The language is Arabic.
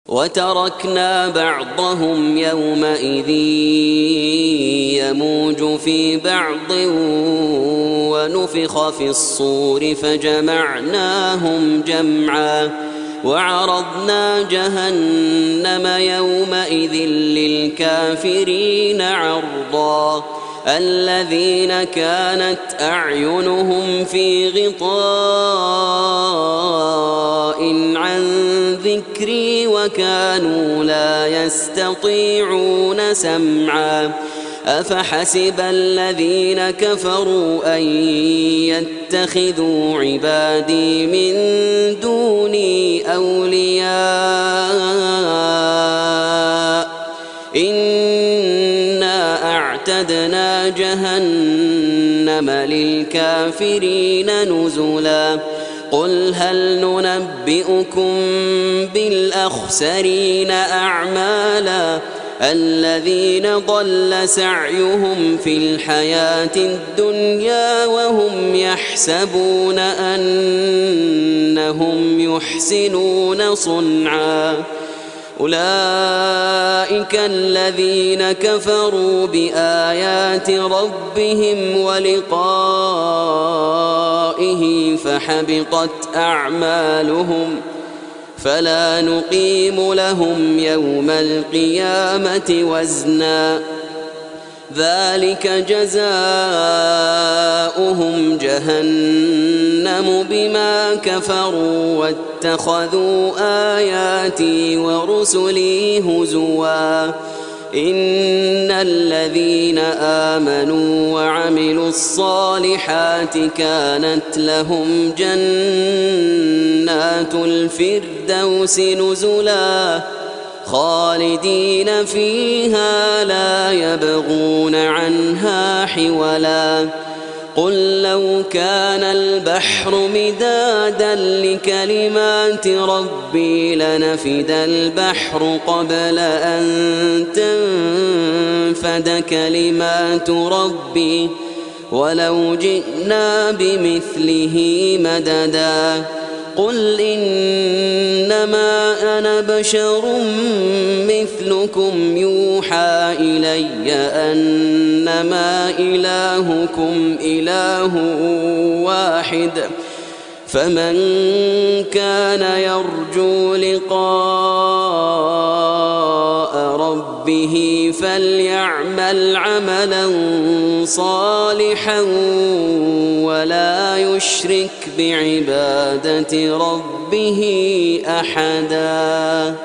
وتركنا بعضهم يومئذ يموج في بعض ونفخ في الصور فجمعناهم جمعا وعرضنا جهنم يومئذ للكافرين عرضا الذين كانت أعينهم في غطاء عن ذكري وكانوا لا يستطيعون سمعا أفحسب الذين كفروا أن يتخذوا عبادي من دوني أولياء إنا أعتدنا جهنم للكافرين نزلا قل هل ننبئكم بالأخسرين أعمالا الذين ضل سعيهم في الحياة الدنيا وهم يحسبون أنهم يحسنون صنعا أولئك الذين كفروا بآيات ربهم ولقائه فحبطت أعمالهم فلا نقيم لهم يوم القيامة وزنا ذلك جزاؤهم جهنم بما كفروا واتخذوا آياتي ورسلي هزوا إن الذين آمنوا وعملوا الصالحات كانت لهم جنات الفردوس نزلا خالدين فيها لا يبغون عنها حولا قل لو كان البحر مدادا لكلمات ربي لنفد البحر قبل أن تنفد كلمات ربي ولو جئنا بمثله مددا قل إنما أنا بشر مثلكم يوحى إلي أنما إلهكم إله واحد فمن كان يرجو لقاء ربه فليعمل عملا صالحا ولا يشرك بعبادة ربه أحدا.